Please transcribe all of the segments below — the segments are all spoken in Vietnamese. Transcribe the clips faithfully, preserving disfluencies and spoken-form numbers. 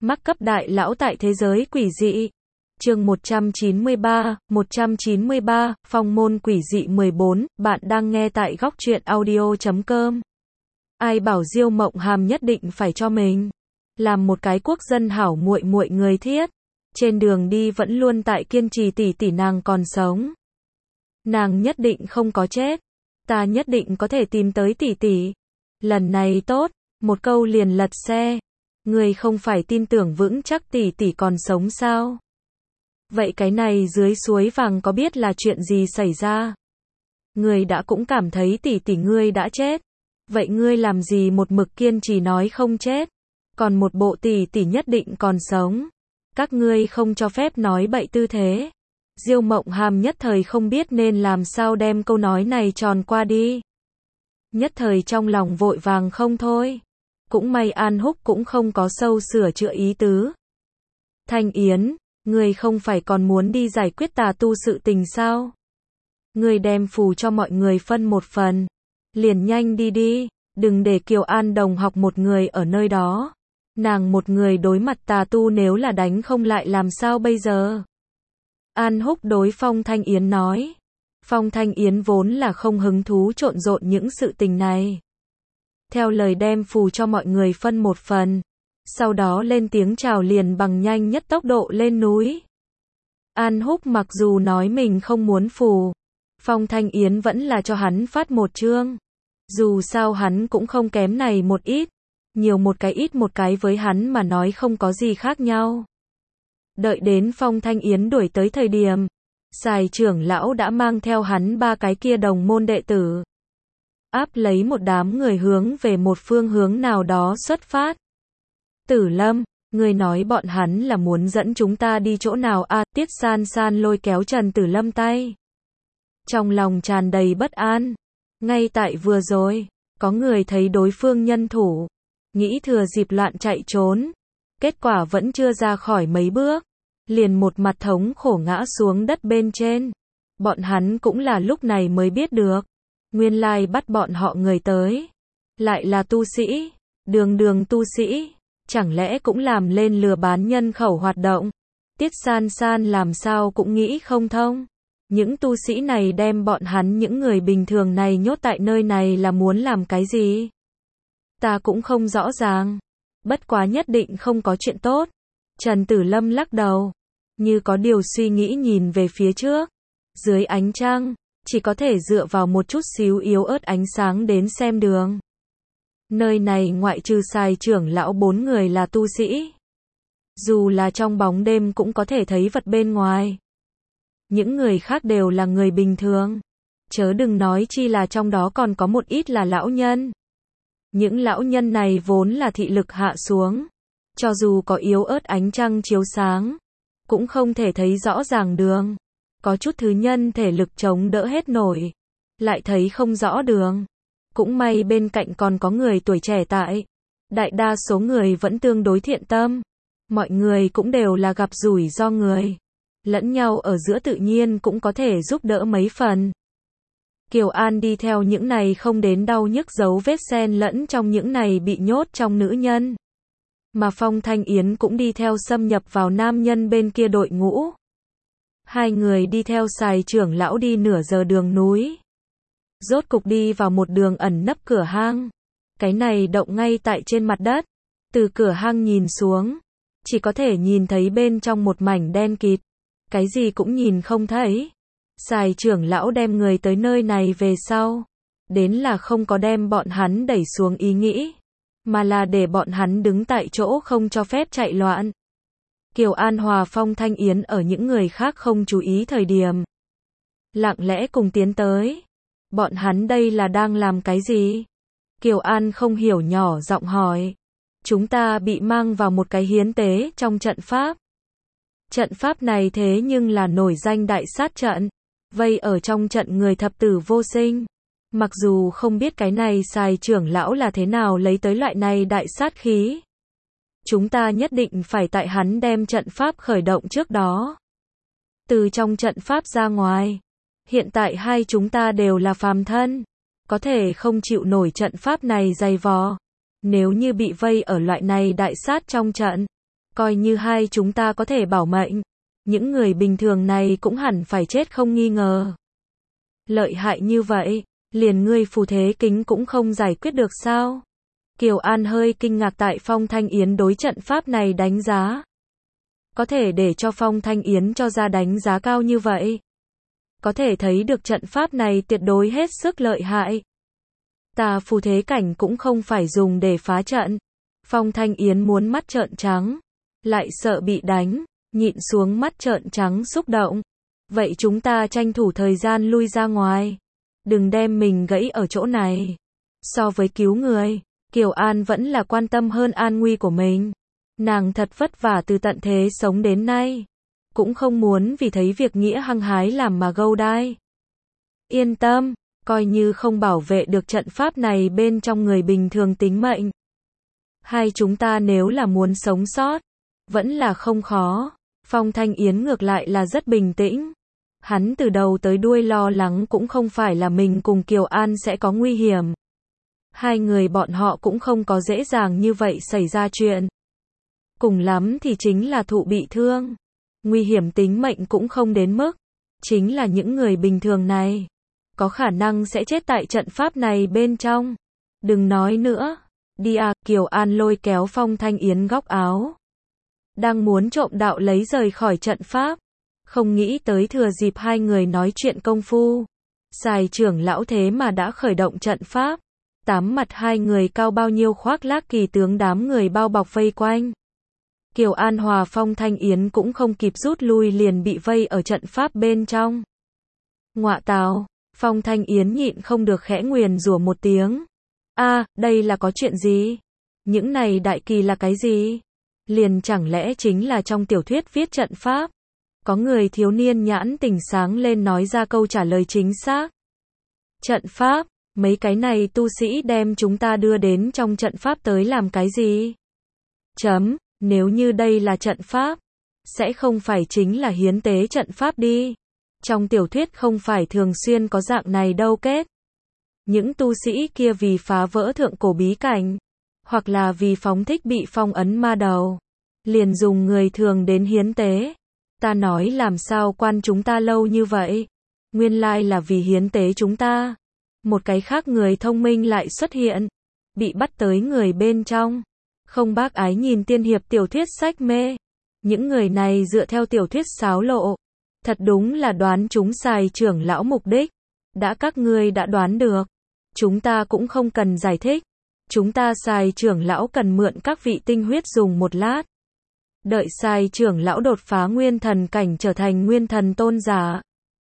Mắc cấp đại lão tại thế giới quỷ dị. Chương một trăm chín mươi ba, một trăm chín mươi ba, Phong môn quỷ dị mười bốn, bạn đang nghe tại góc truyện audio chấm com. Ai bảo Diêu Mộng Hàm nhất định phải cho mình làm một cái quốc dân hảo muội muội người thiết. Trên đường đi vẫn luôn tại kiên trì tỷ tỷ nàng còn sống. Nàng nhất định không có chết. Ta nhất định có thể tìm tới tỷ tỷ. Lần này tốt, một câu liền lật xe. Người không phải tin tưởng vững chắc tỷ tỷ còn sống sao? Vậy cái này dưới suối vàng có biết là chuyện gì xảy ra? Người đã cũng cảm thấy tỷ tỷ ngươi đã chết. Vậy ngươi làm gì một mực kiên trì nói không chết? Còn một bộ tỷ tỷ nhất định còn sống. Các ngươi không cho phép nói bậy tư thế. Diêu Mộng Hàm nhất thời không biết nên làm sao đem câu nói này tròn qua đi. Nhất thời trong lòng vội vàng không thôi. Cũng may An Húc cũng không có sâu sửa chữa ý tứ. Thanh Yến, ngươi không phải còn muốn đi giải quyết tà tu sự tình sao? Ngươi đem phù cho mọi người phân một phần. Liền nhanh đi đi, đừng để Kiều An đồng học một người ở nơi đó. Nàng một người đối mặt tà tu nếu là đánh không lại làm sao bây giờ? An Húc đối Phong Thanh Yến nói. Phong Thanh Yến vốn là không hứng thú trộn rộn những sự tình này. Theo lời đem phù cho mọi người phân một phần. Sau đó lên tiếng chào liền bằng nhanh nhất tốc độ lên núi. An Húc mặc dù nói mình không muốn phù. Phong Thanh Yến vẫn là cho hắn phát một chương. Dù sao hắn cũng không kém này một ít. Nhiều một cái ít một cái với hắn mà nói không có gì khác nhau. Đợi đến Phong Thanh Yến đuổi tới thời điểm. Sài trưởng lão đã mang theo hắn ba cái kia đồng môn đệ tử. Áp lấy một đám người hướng về một phương hướng nào đó xuất phát. Tử Lâm, người nói bọn hắn là muốn dẫn chúng ta đi chỗ nào a? À, Tiết San San lôi kéo Trần Tử Lâm tay. Trong lòng tràn đầy bất an. Ngay tại vừa rồi, có người thấy đối phương nhân thủ. Nghĩ thừa dịp loạn chạy trốn. Kết quả vẫn chưa ra khỏi mấy bước. Liền một mặt thống khổ ngã xuống đất bên trên. Bọn hắn cũng là lúc này mới biết được. Nguyên lai bắt bọn họ người tới. Lại là tu sĩ. Đường đường tu sĩ. Chẳng lẽ cũng làm lên lừa bán nhân khẩu hoạt động. Tiết San San làm sao cũng nghĩ không thông. Những tu sĩ này đem bọn hắn những người bình thường này nhốt tại nơi này là muốn làm cái gì? Ta cũng không rõ ràng. Bất quá nhất định không có chuyện tốt. Trần Tử Lâm lắc đầu. Như có điều suy nghĩ nhìn về phía trước. Dưới ánh trăng. Chỉ có thể dựa vào một chút xíu yếu ớt ánh sáng đến xem đường. Nơi này ngoại trừ Sài trưởng lão bốn người là tu sĩ. Dù là trong bóng đêm cũng có thể thấy vật bên ngoài. Những người khác đều là người bình thường. Chớ đừng nói chi là trong đó còn có một ít là lão nhân. Những lão nhân này vốn là thị lực hạ xuống. Cho dù có yếu ớt ánh trăng chiếu sáng. Cũng không thể thấy rõ ràng đường. Có chút thứ nhân thể lực chống đỡ hết nổi. Lại thấy không rõ đường. Cũng may bên cạnh còn có người tuổi trẻ tại. Đại đa số người vẫn tương đối thiện tâm. Mọi người cũng đều là gặp rủi ro người. Lẫn nhau ở giữa tự nhiên cũng có thể giúp đỡ mấy phần. Kiều An đi theo những này không đến đau nhức dấu vết xen lẫn trong những này bị nhốt trong nữ nhân. Mà Phong Thanh Yến cũng đi theo xâm nhập vào nam nhân bên kia đội ngũ. Hai người đi theo Sài trưởng lão đi nửa giờ đường núi. Rốt cục đi vào một đường ẩn nấp cửa hang. Cái này động ngay tại trên mặt đất. Từ cửa hang nhìn xuống. Chỉ có thể nhìn thấy bên trong một mảnh đen kịt. Cái gì cũng nhìn không thấy. Sài trưởng lão đem người tới nơi này về sau. Đến là không có đem bọn hắn đẩy xuống ý nghĩ. Mà là để bọn hắn đứng tại chỗ không cho phép chạy loạn. Kiều An hòa Phong Thanh Yến ở những người khác không chú ý thời điểm. Lặng lẽ cùng tiến tới. Bọn hắn đây là đang làm cái gì? Kiều An không hiểu nhỏ giọng hỏi. Chúng ta bị mang vào một cái hiến tế trong trận pháp. Trận pháp này thế nhưng là nổi danh đại sát trận. Vây ở trong trận người thập tử vô sinh. Mặc dù không biết cái này Sài trưởng lão là thế nào lấy tới loại này đại sát khí. Chúng ta nhất định phải tại hắn đem trận pháp khởi động trước đó. Từ trong trận pháp ra ngoài. Hiện tại hai chúng ta đều là phàm thân. Có thể không chịu nổi trận pháp này dày vò. Nếu như bị vây ở loại này đại sát trong trận. Coi như hai chúng ta có thể bảo mệnh, những người bình thường này cũng hẳn phải chết không nghi ngờ. Lợi hại như vậy, liền ngươi phù thế kính cũng không giải quyết được sao? Kiều An hơi kinh ngạc tại Phong Thanh Yến đối trận pháp này đánh giá. Có thể để cho Phong Thanh Yến cho ra đánh giá cao như vậy. Có thể thấy được trận pháp này tuyệt đối hết sức lợi hại. Ta phù thế cảnh cũng không phải dùng để phá trận. Phong Thanh Yến muốn mắt trợn trắng, lại sợ bị đánh, nhịn xuống mắt trợn trắng xúc động. Vậy chúng ta tranh thủ thời gian lui ra ngoài. Đừng đem mình gãy ở chỗ này. So với cứu người, Kiều An vẫn là quan tâm hơn an nguy của mình. Nàng thật vất vả từ tận thế sống đến nay. Cũng không muốn vì thấy việc nghĩa hăng hái làm mà gâu đai. Yên tâm, coi như không bảo vệ được trận pháp này bên trong người bình thường tính mệnh. Hai chúng ta nếu là muốn sống sót, vẫn là không khó. Phong Thanh Yến ngược lại là rất bình tĩnh. Hắn từ đầu tới đuôi lo lắng cũng không phải là mình cùng Kiều An sẽ có nguy hiểm. Hai người bọn họ cũng không có dễ dàng như vậy xảy ra chuyện. Cùng lắm thì chính là thụ bị thương. Nguy hiểm tính mệnh cũng không đến mức. Chính là những người bình thường này, có khả năng sẽ chết tại trận pháp này bên trong. Đừng nói nữa. Đi à, Kiều An lôi kéo Phong Thanh Yến góc áo. Đang muốn trộm đạo lấy rời khỏi trận pháp. Không nghĩ tới thừa dịp hai người nói chuyện công phu. Sài trưởng lão thế mà đã khởi động trận pháp. Tám mặt hai người cao bao nhiêu khoác lác kỳ tướng đám người bao bọc vây quanh. Kiều An hòa Phong Thanh Yến cũng không kịp rút lui liền bị vây ở trận pháp bên trong. Ngọa tào, Phong Thanh Yến nhịn không được khẽ nguyền rủa một tiếng. A, đây là có chuyện gì? Những này đại kỳ là cái gì? Liền chẳng lẽ chính là trong tiểu thuyết viết trận pháp? Có người thiếu niên nhãn tỉnh sáng lên nói ra câu trả lời chính xác. Trận pháp, mấy cái này tu sĩ đem chúng ta đưa đến trong trận pháp tới làm cái gì? Chấm, nếu như đây là trận pháp, sẽ không phải chính là hiến tế trận pháp đi. Trong tiểu thuyết không phải thường xuyên có dạng này đâu kết. Những tu sĩ kia vì phá vỡ thượng cổ bí cảnh, hoặc là vì phóng thích bị phong ấn ma đầu, liền dùng người thường đến hiến tế. Ta nói làm sao quan chúng ta lâu như vậy? Nguyên lai là vì hiến tế chúng ta. Một cái khác người thông minh lại xuất hiện, bị bắt tới người bên trong. Không bác ái nhìn tiên hiệp tiểu thuyết sách mê. Những người này dựa theo tiểu thuyết xáo lộ. Thật đúng là đoán chúng Sài trưởng lão mục đích. Đã các ngươi đã đoán được. Chúng ta cũng không cần giải thích. Chúng ta Sài trưởng lão cần mượn các vị tinh huyết dùng một lát. Đợi Sài trưởng lão đột phá nguyên thần cảnh trở thành nguyên thần tôn giả.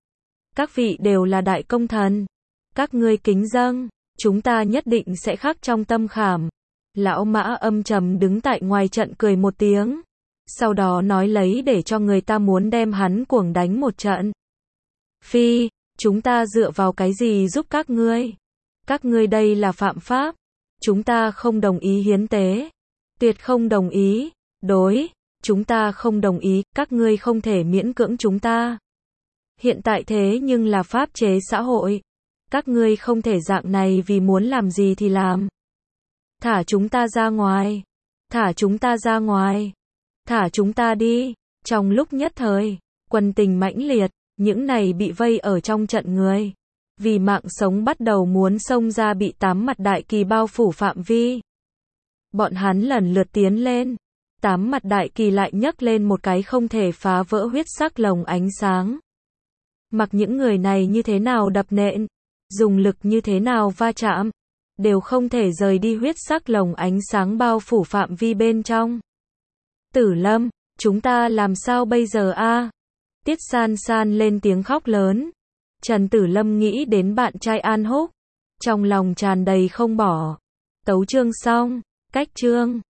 Các vị đều là đại công thần. Các ngươi kính dâng, chúng ta nhất định sẽ khắc trong tâm khảm. Lão Mã âm trầm đứng tại ngoài trận cười một tiếng. Sau đó nói lấy để cho người ta muốn đem hắn cuồng đánh một trận. Phi, chúng ta dựa vào cái gì giúp các ngươi? Các ngươi đây là phạm pháp. Chúng ta không đồng ý hiến tế. Tuyệt không đồng ý. Đối, chúng ta không đồng ý, các ngươi không thể miễn cưỡng chúng ta. Hiện tại thế nhưng là pháp chế xã hội. Các ngươi không thể dạng này vì muốn làm gì thì làm. Thả chúng ta ra ngoài. Thả chúng ta ra ngoài. Thả chúng ta đi. Trong lúc nhất thời, quân tình mãnh liệt, những này bị vây ở trong trận người. Vì mạng sống bắt đầu muốn xông ra bị tám mặt đại kỳ bao phủ phạm vi. Bọn hắn lần lượt tiến lên. Tám mặt đại kỳ lại nhấc lên một cái không thể phá vỡ huyết sắc lồng ánh sáng. Mặc những người này như thế nào đập nện, dùng lực như thế nào va chạm, đều không thể rời đi huyết sắc lồng ánh sáng bao phủ phạm vi bên trong. Tử Lâm, chúng ta làm sao bây giờ a? Tiết San San lên tiếng khóc lớn. Trần Tử Lâm nghĩ đến bạn trai An Húc, trong lòng tràn đầy không bỏ. Tấu chương xong, cách chương.